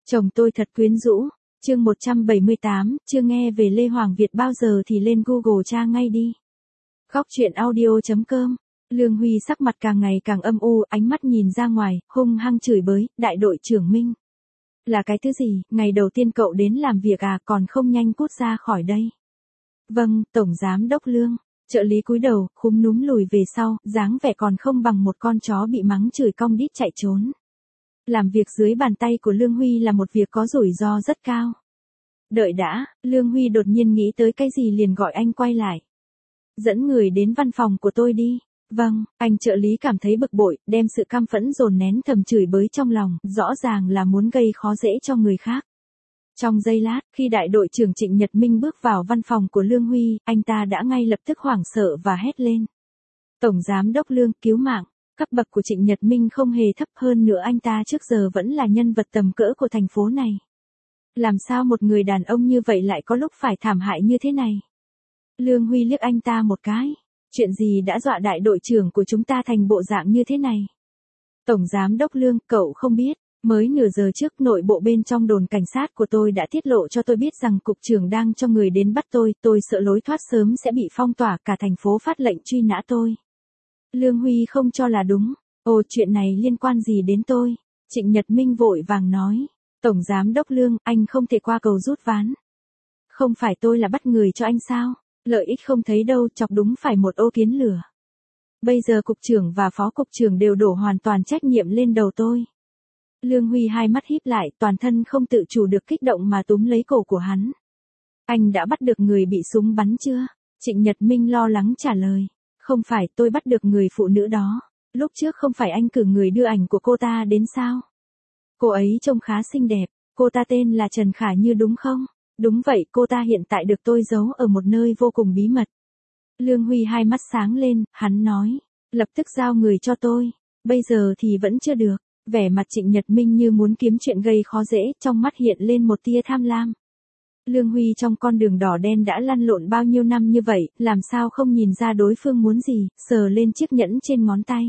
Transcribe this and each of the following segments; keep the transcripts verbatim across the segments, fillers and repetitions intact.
Chồng tôi thật quyến rũ. Chương một trăm bảy mươi tám, chưa nghe về Lê Hoàng Việt bao giờ thì lên Google tra ngay đi. Góc truyện audio chấm com. Lương Huy sắc mặt càng ngày càng âm u, ánh mắt nhìn ra ngoài, hung hăng chửi bới, đại đội trưởng Minh. Là cái thứ gì, ngày đầu tiên cậu đến làm việc à, còn không nhanh cút ra khỏi đây. Vâng, Tổng Giám Đốc Lương. Trợ lý cúi đầu, khúm núm lùi về sau, dáng vẻ còn không bằng một con chó bị mắng chửi cong đít chạy trốn. Làm việc dưới bàn tay của Lương Huy là một việc có rủi ro rất cao. Đợi đã, Lương Huy đột nhiên nghĩ tới cái gì liền gọi anh quay lại. Dẫn người đến văn phòng của tôi đi. Vâng, anh trợ lý cảm thấy bực bội, đem sự căm phẫn dồn nén thầm chửi bới trong lòng, rõ ràng là muốn gây khó dễ cho người khác. Trong giây lát, khi đại đội trưởng Trịnh Nhật Minh bước vào văn phòng của Lương Huy, anh ta đã ngay lập tức hoảng sợ và hét lên. Tổng Giám Đốc Lương, cứu mạng. Cấp bậc của Trịnh Nhật Minh không hề thấp hơn nữa, anh ta trước giờ vẫn là nhân vật tầm cỡ của thành phố này. Làm sao một người đàn ông như vậy lại có lúc phải thảm hại như thế này? Lương Huy liếc anh ta một cái. Chuyện gì đã dọa đại đội trưởng của chúng ta thành bộ dạng như thế này? Tổng Giám Đốc Lương, cậu không biết. Mới nửa giờ trước, nội bộ bên trong đồn cảnh sát của tôi đã tiết lộ cho tôi biết rằng cục trưởng đang cho người đến bắt tôi, tôi sợ lối thoát sớm sẽ bị phong tỏa, cả thành phố phát lệnh truy nã tôi. Lương Huy không cho là đúng. Ồ, chuyện này liên quan gì đến tôi? Trịnh Nhật Minh vội vàng nói. Tổng Giám Đốc Lương, anh không thể qua cầu rút ván. Không phải tôi là bắt người cho anh sao? Lợi ích không thấy đâu, chọc đúng phải một ô kiến lửa. Bây giờ cục trưởng và phó cục trưởng đều đổ hoàn toàn trách nhiệm lên đầu tôi. Lương Huy hai mắt híp lại, toàn thân không tự chủ được kích động mà túm lấy cổ của hắn. Anh đã bắt được người bị súng bắn chưa? Trịnh Nhật Minh lo lắng trả lời. Không phải, tôi bắt được người phụ nữ đó. Lúc trước không phải anh cử người đưa ảnh của cô ta đến sao? Cô ấy trông khá xinh đẹp. Cô ta tên là Trần Khả Như đúng không? Đúng vậy, cô ta hiện tại được tôi giấu ở một nơi vô cùng bí mật. Lương Huy hai mắt sáng lên, hắn nói. Lập tức giao người cho tôi. Bây giờ thì vẫn chưa được. Vẻ mặt Trịnh Nhật Minh như muốn kiếm chuyện gây khó dễ, trong mắt hiện lên một tia tham lam. Lương Huy trong con đường đỏ đen đã lăn lộn bao nhiêu năm như vậy, làm sao không nhìn ra đối phương muốn gì, sờ lên chiếc nhẫn trên ngón tay.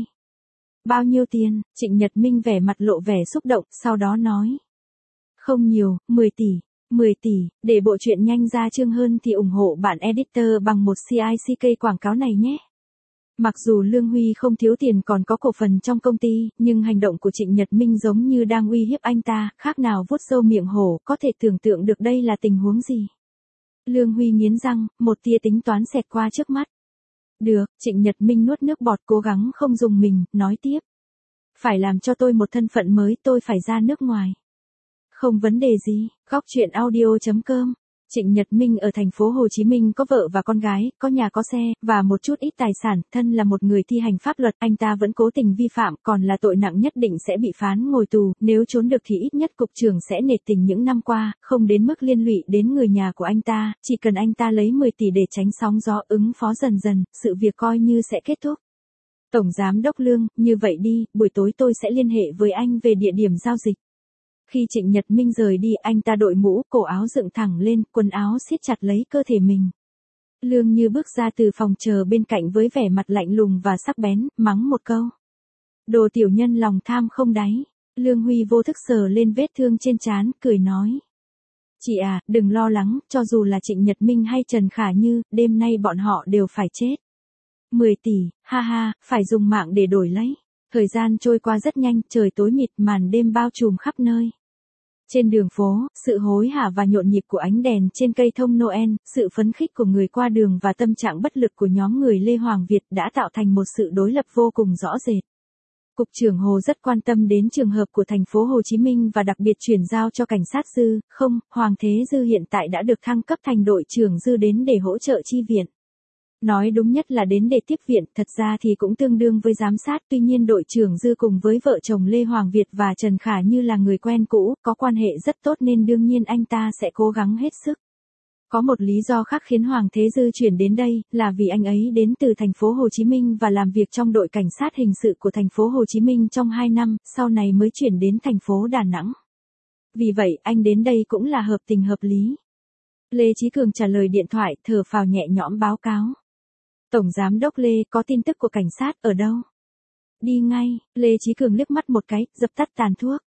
Bao nhiêu tiền? Trịnh Nhật Minh vẻ mặt lộ vẻ xúc động, sau đó nói. Không nhiều, mười tỷ. mười tỷ, để bộ truyện nhanh ra chương hơn thì ủng hộ bạn editor bằng một xê i xê ca quảng cáo này nhé. Mặc dù Lương Huy không thiếu tiền còn có cổ phần trong công ty, nhưng hành động của Trịnh Nhật Minh giống như đang uy hiếp anh ta, khác nào vuốt râu miệng hổ, có thể tưởng tượng được đây là tình huống gì. Lương Huy nghiến răng, một tia tính toán xẹt qua trước mắt. Được, Trịnh Nhật Minh nuốt nước bọt cố gắng không dùng mình, nói tiếp. Phải làm cho tôi một thân phận mới, tôi phải ra nước ngoài. Không vấn đề gì, góc truyện audio chấm com. Trịnh Nhật Minh ở thành phố Hồ Chí Minh có vợ và con gái, có nhà có xe, và một chút ít tài sản, thân là một người thi hành pháp luật, anh ta vẫn cố tình vi phạm, còn là tội nặng nhất định sẽ bị phán ngồi tù, nếu trốn được thì ít nhất cục trưởng sẽ nể tình những năm qua, không đến mức liên lụy đến người nhà của anh ta, chỉ cần anh ta lấy mười tỷ để tránh sóng gió ứng phó dần dần, sự việc coi như sẽ kết thúc. Tổng Giám Đốc Lương, như vậy đi, buổi tối tôi sẽ liên hệ với anh về địa điểm giao dịch. Khi Trịnh Nhật Minh rời đi, anh ta đội mũ, cổ áo dựng thẳng lên, quần áo siết chặt lấy cơ thể mình. Lương Như bước ra từ phòng chờ bên cạnh với vẻ mặt lạnh lùng và sắc bén, mắng một câu. Đồ tiểu nhân lòng tham không đáy. Lương Huy vô thức sờ lên vết thương trên trán, cười nói. Chị à, đừng lo lắng, cho dù là Trịnh Nhật Minh hay Trần Khả Như, đêm nay bọn họ đều phải chết. mười tỷ, ha ha, phải dùng mạng để đổi lấy. Thời gian trôi qua rất nhanh, trời tối mịt, màn đêm bao trùm khắp nơi. Trên đường phố, sự hối hả và nhộn nhịp của ánh đèn trên cây thông Noel, sự phấn khích của người qua đường và tâm trạng bất lực của nhóm người Lê Hoàng Việt đã tạo thành một sự đối lập vô cùng rõ rệt. Cục trưởng Hồ rất quan tâm đến trường hợp của thành phố Hồ Chí Minh và đặc biệt chuyển giao cho cảnh sát Dư, không, Hoàng Thế Dư hiện tại đã được thăng cấp thành đội trưởng Dư đến để hỗ trợ chi viện. Nói đúng nhất là đến để tiếp viện, thật ra thì cũng tương đương với giám sát, tuy nhiên đội trưởng Dư cùng với vợ chồng Lê Hoàng Việt và Trần Khả Như là người quen cũ, có quan hệ rất tốt nên đương nhiên anh ta sẽ cố gắng hết sức. Có một lý do khác khiến Hoàng Thế Dư chuyển đến đây, là vì anh ấy đến từ thành phố Hồ Chí Minh và làm việc trong đội cảnh sát hình sự của thành phố Hồ Chí Minh trong hai năm, sau này mới chuyển đến thành phố Đà Nẵng. Vì vậy, anh đến đây cũng là hợp tình hợp lý. Lê Chí Cường trả lời điện thoại, thở phào nhẹ nhõm báo cáo. Tổng Giám Đốc Lê, có tin tức của cảnh sát, ở đâu? Đi ngay, Lê Chí Cường liếc mắt một cái, dập tắt tàn thuốc.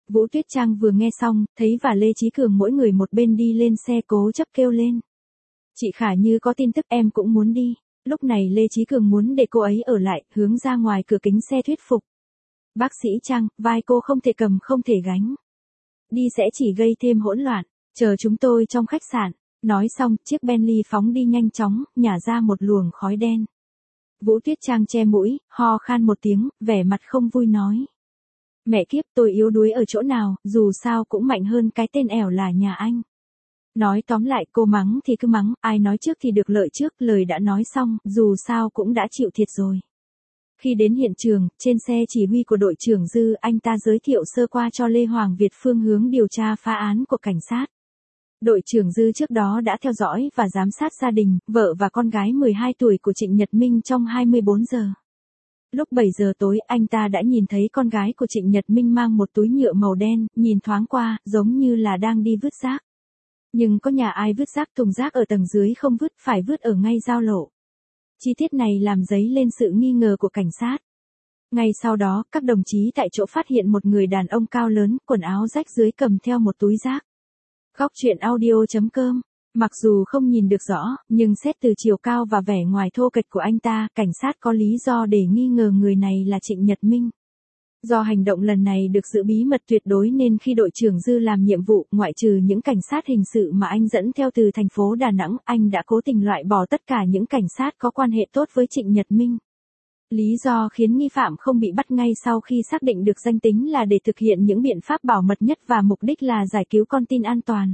Vũ Tuyết Trang vừa nghe xong, thấy và Lê Chí Cường mỗi người một bên đi lên xe cố chấp kêu lên. Chị Khả Như có tin tức em cũng muốn đi. Lúc này Lê Chí Cường muốn để cô ấy ở lại, hướng ra ngoài cửa kính xe thuyết phục. Bác sĩ Trang, vai cô không thể cầm không thể gánh. Đi sẽ chỉ gây thêm hỗn loạn, chờ chúng tôi trong khách sạn. Nói xong, chiếc Bentley phóng đi nhanh chóng, nhả ra một luồng khói đen. Vũ Tuyết Trang che mũi, ho khan một tiếng, vẻ mặt không vui nói. Mẹ kiếp, tôi yếu đuối ở chỗ nào, dù sao cũng mạnh hơn cái tên ẻo là nhà anh. Nói tóm lại, cô mắng thì cứ mắng, ai nói trước thì được lợi trước, lời đã nói xong, dù sao cũng đã chịu thiệt rồi. Khi đến hiện trường, trên xe chỉ huy của đội trưởng Dư, anh ta giới thiệu sơ qua cho Lê Hoàng Việt phương hướng điều tra phá án của cảnh sát. Đội trưởng Dư trước đó đã theo dõi và giám sát gia đình, vợ và con gái mười hai tuổi của Trịnh Nhật Minh trong hai mươi bốn giờ. Lúc bảy giờ tối, anh ta đã nhìn thấy con gái của Trịnh Nhật Minh mang một túi nhựa màu đen, nhìn thoáng qua, giống như là đang đi vứt rác. Nhưng có nhà ai vứt rác thùng rác ở tầng dưới không vứt, phải vứt ở ngay giao lộ. Chi tiết này làm dấy lên sự nghi ngờ của cảnh sát. Ngay sau đó, các đồng chí tại chỗ phát hiện một người đàn ông cao lớn, quần áo rách dưới cầm theo một túi rác. Góc truyện audio chấm com. Mặc dù không nhìn được rõ, nhưng xét từ chiều cao và vẻ ngoài thô kệch của anh ta, cảnh sát có lý do để nghi ngờ người này là Trịnh Nhật Minh. Do hành động lần này được giữ bí mật tuyệt đối nên khi đội trưởng Dư làm nhiệm vụ, ngoại trừ những cảnh sát hình sự mà anh dẫn theo từ thành phố Đà Nẵng, anh đã cố tình loại bỏ tất cả những cảnh sát có quan hệ tốt với Trịnh Nhật Minh. Lý do khiến nghi phạm không bị bắt ngay sau khi xác định được danh tính là để thực hiện những biện pháp bảo mật nhất và mục đích là giải cứu con tin an toàn.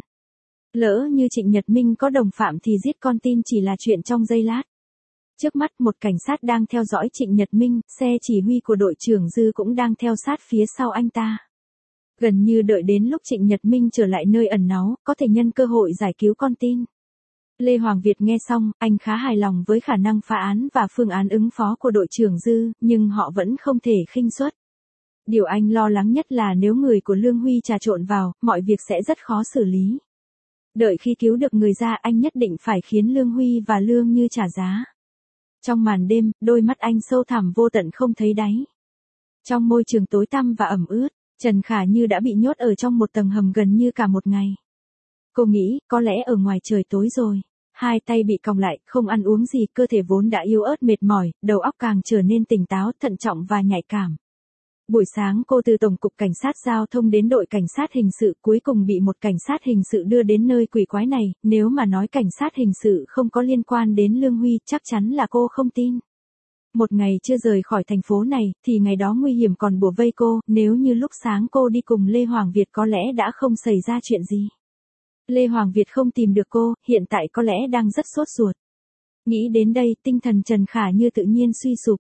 Lỡ như Trịnh Nhật Minh có đồng phạm thì giết con tin chỉ là chuyện trong giây lát. Trước mắt một cảnh sát đang theo dõi Trịnh Nhật Minh, xe chỉ huy của đội trưởng Dư cũng đang theo sát phía sau anh ta. Gần như đợi đến lúc Trịnh Nhật Minh trở lại nơi ẩn náu, có thể nhân cơ hội giải cứu con tin. Lê Hoàng Việt nghe xong, anh khá hài lòng với khả năng phá án và phương án ứng phó của đội trưởng Dư, nhưng họ vẫn không thể khinh suất. Điều anh lo lắng nhất là nếu người của Lương Huy trà trộn vào, mọi việc sẽ rất khó xử lý. Đợi khi cứu được người ra, anh nhất định phải khiến Lương Huy và Lương Như trả giá. Trong màn đêm, đôi mắt anh sâu thẳm vô tận không thấy đáy. Trong môi trường tối tăm và ẩm ướt, Trần Khả Như đã bị nhốt ở trong một tầng hầm gần như cả một ngày. Cô nghĩ, có lẽ ở ngoài trời tối rồi. Hai tay bị còng lại, không ăn uống gì, cơ thể vốn đã yếu ớt mệt mỏi, đầu óc càng trở nên tỉnh táo, thận trọng và nhạy cảm. Buổi sáng cô từ Tổng cục Cảnh sát Giao thông đến đội Cảnh sát Hình sự, cuối cùng bị một cảnh sát hình sự đưa đến nơi quỷ quái này, nếu mà nói cảnh sát hình sự không có liên quan đến Lương Huy, chắc chắn là cô không tin. Một ngày chưa rời khỏi thành phố này, thì ngày đó nguy hiểm còn bủa vây cô, nếu như lúc sáng cô đi cùng Lê Hoàng Việt có lẽ đã không xảy ra chuyện gì. Lê Hoàng Việt không tìm được cô, hiện tại có lẽ đang rất sốt ruột. Nghĩ đến đây, tinh thần Trần Khả Như tự nhiên suy sụp.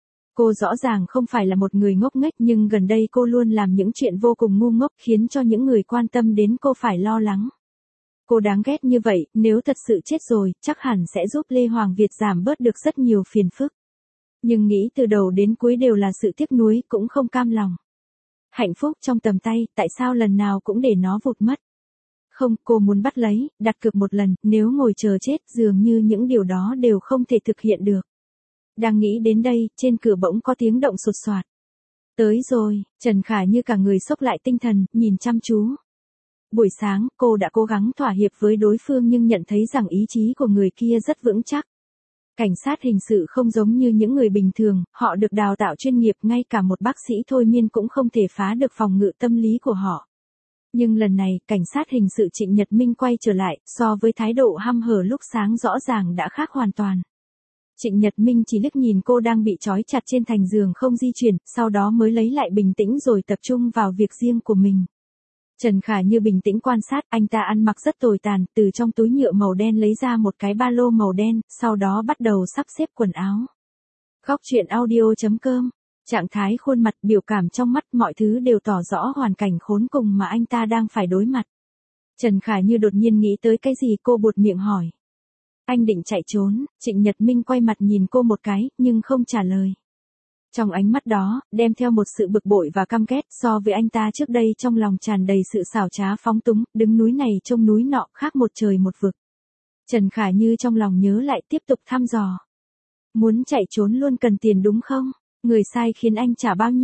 Cô rõ ràng không phải là một người ngốc nghếch nhưng gần đây cô luôn làm những chuyện vô cùng ngu ngốc khiến cho những người quan tâm đến cô phải lo lắng. Cô đáng ghét như vậy, nếu thật sự chết rồi, chắc hẳn sẽ giúp Lê Hoàng Việt giảm bớt được rất nhiều phiền phức. Nhưng nghĩ từ đầu đến cuối đều là sự tiếc nuối, cũng không cam lòng. Hạnh phúc trong tầm tay, tại sao lần nào cũng để nó vụt mất? Không, cô muốn bắt lấy, đặt cược một lần, nếu ngồi chờ chết, dường như những điều đó đều không thể thực hiện được. Đang nghĩ đến đây, trên cửa bỗng có tiếng động sột soạt. Tới rồi, Trần Khả Như cả người sốc lại tinh thần, nhìn chăm chú. Buổi sáng, cô đã cố gắng thỏa hiệp với đối phương nhưng nhận thấy rằng ý chí của người kia rất vững chắc. Cảnh sát hình sự không giống như những người bình thường, họ được đào tạo chuyên nghiệp, ngay cả một bác sĩ thôi miên cũng không thể phá được phòng ngự tâm lý của họ. Nhưng lần này, cảnh sát hình sự Trịnh Nhật Minh quay trở lại, so với thái độ hăm hở lúc sáng rõ ràng đã khác hoàn toàn. Trịnh Nhật Minh chỉ liếc nhìn cô đang bị trói chặt trên thành giường không di chuyển, sau đó mới lấy lại bình tĩnh rồi tập trung vào việc riêng của mình. Trần Khả Như bình tĩnh quan sát, anh ta ăn mặc rất tồi tàn, từ trong túi nhựa màu đen lấy ra một cái ba lô màu đen, sau đó bắt đầu sắp xếp quần áo. Góc truyện audio chấm com. Trạng thái khuôn mặt, biểu cảm trong mắt, mọi thứ đều tỏ rõ hoàn cảnh khốn cùng mà anh ta đang phải đối mặt. Trần Khả Như đột nhiên nghĩ tới cái gì, cô buột miệng hỏi. Anh định chạy trốn? Trịnh Nhật Minh quay mặt nhìn cô một cái, nhưng không trả lời. Trong ánh mắt đó, đem theo một sự bực bội và căm ghét, so với anh ta trước đây trong lòng tràn đầy sự xảo trá phóng túng, đứng núi này trông núi nọ, khác một trời một vực. Trần Khả Như trong lòng nhớ lại, tiếp tục thăm dò. Muốn chạy trốn luôn cần tiền đúng không? Người sai khiến anh trả bao nhiêu?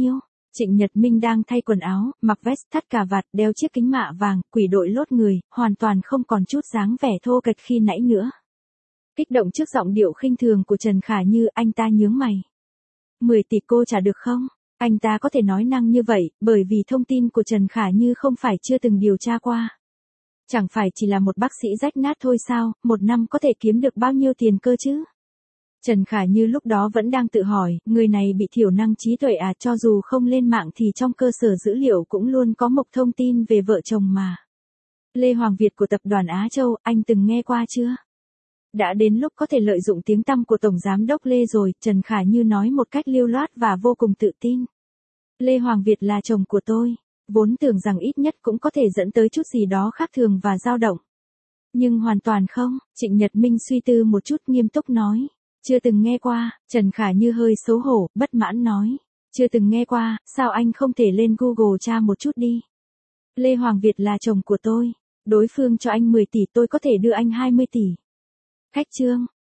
Trịnh Nhật Minh đang thay quần áo, mặc vest thắt cà vạt, đeo chiếc kính mạ vàng, quỷ đội lốt người, hoàn toàn không còn chút dáng vẻ thô kệch khi nãy nữa. Kích động trước giọng điệu khinh thường của Trần Khả Như, anh ta nhướng mày. mười tỷ cô trả được không? Anh ta có thể nói năng như vậy, bởi vì thông tin của Trần Khả Như không phải chưa từng điều tra qua. Chẳng phải chỉ là một bác sĩ rách nát thôi sao, một năm có thể kiếm được bao nhiêu tiền cơ chứ? Trần Khả Như lúc đó vẫn đang tự hỏi, người này bị thiểu năng trí tuệ à, cho dù không lên mạng thì trong cơ sở dữ liệu cũng luôn có mộc thông tin về vợ chồng mà. Lê Hoàng Việt của tập đoàn Á Châu, anh từng nghe qua chưa? Đã đến lúc có thể lợi dụng tiếng tăm của Tổng Giám đốc Lê rồi, Trần Khả Như nói một cách lưu loát và vô cùng tự tin. Lê Hoàng Việt là chồng của tôi, vốn tưởng rằng ít nhất cũng có thể dẫn tới chút gì đó khác thường và dao động. Nhưng hoàn toàn không, Trịnh Nhật Minh suy tư một chút nghiêm túc nói. Chưa từng nghe qua, Trần Khả Như hơi xấu hổ, bất mãn nói. Chưa từng nghe qua, sao anh không thể lên Google tra một chút đi? Lê Hoàng Việt là chồng của tôi, đối phương cho anh mười tỷ, tôi có thể đưa anh hai mươi tỷ. Khách trương,